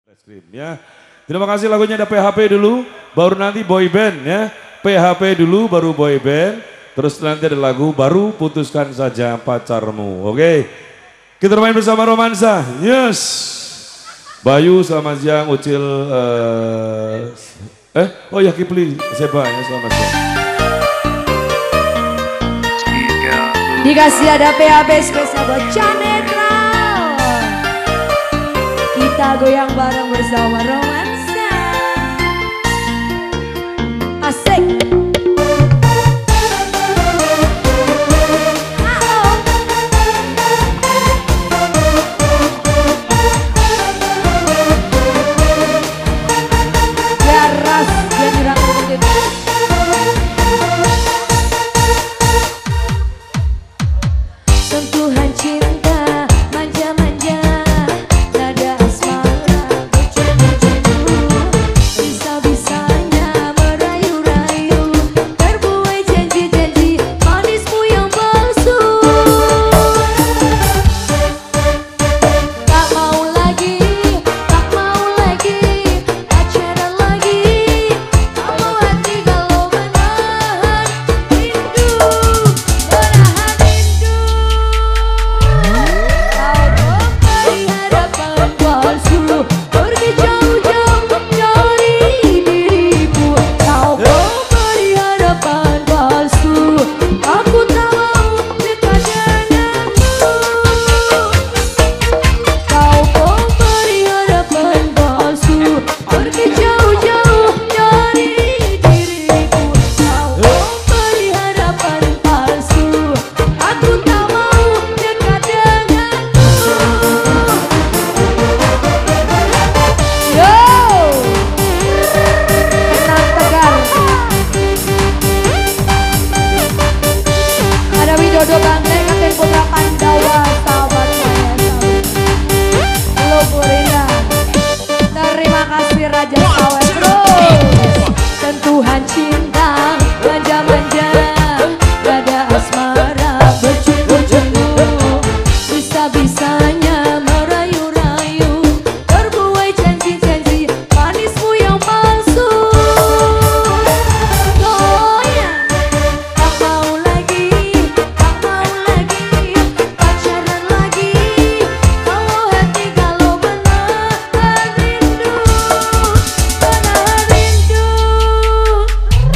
Krim ya. Terima kasih, lagunya ada PHP dulu, baru nanti boy band ya. PHP dulu baru boy band, terus nanti ada lagu baru Putuskan Saja Pacarmu. Oke. Kita main bersama Romansa. Yes. Bayu selamat siang, Ucil oh ya Kipli Seba ya, selamat siang. Dikasih ada PHP spesial buat Canetra. Kita goyang bareng bersama Romansa. Asik. Sentuhan cinta manja-manja, nada asmara bercendu-cendu, bisa-bisanya merayu-rayu, terbuai janji-janji manismu yang palsu. Tak mau lagi pacaran lagi, kalau hati kalau menahan rindu, menahan rindu. Kau memberi harapan palsu, pergi jauh-jauh dari diriku. Kau memberi harapan palsu, aku tak mau dekat denganmu. Kau memberi harapan palsu, pergi jauh-jauh dari diriku. Kau memberi harapan palsu, aku tak mau dekat denganmu. Yo, tenang tegar. Ada Widodo Banteng, Kapten Putra Pandawa, sahabat saya, sahabat. Lo Purina. Terima kasih Raja Sawer terus. Sentuhan cinta manja-manja, nada asmara bercendu-cendu, bisa-bisanya merayu-rayu, terbuai janji-janji manismu yang palsu. Goyang, tak mau lagi pacaran lagi, kalau hati kalau menahan rindu, menahan rindu.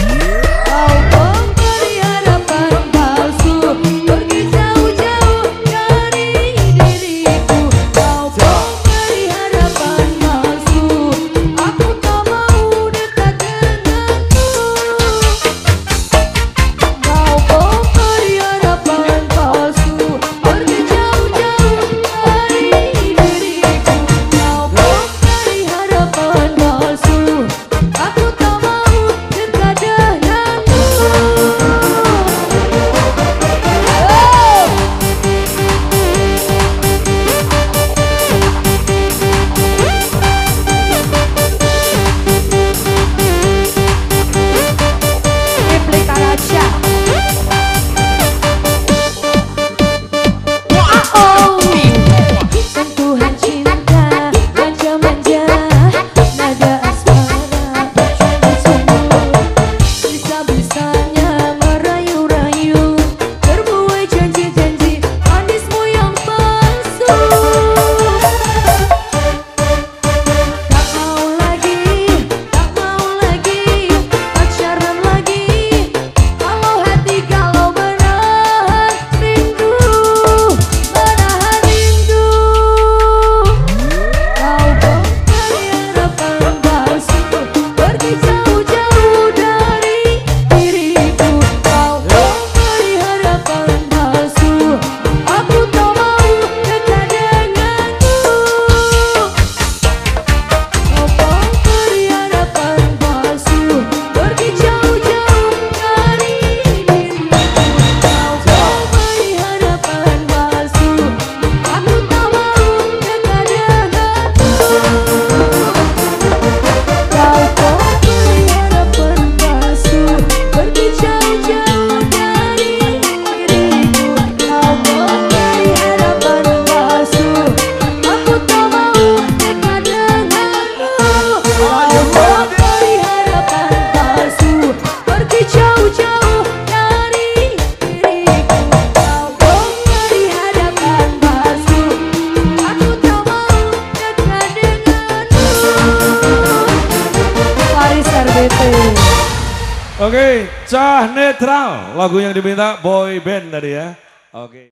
NCT. Oke, Cah Netral, lagu yang diminta boy band tadi ya. Oke.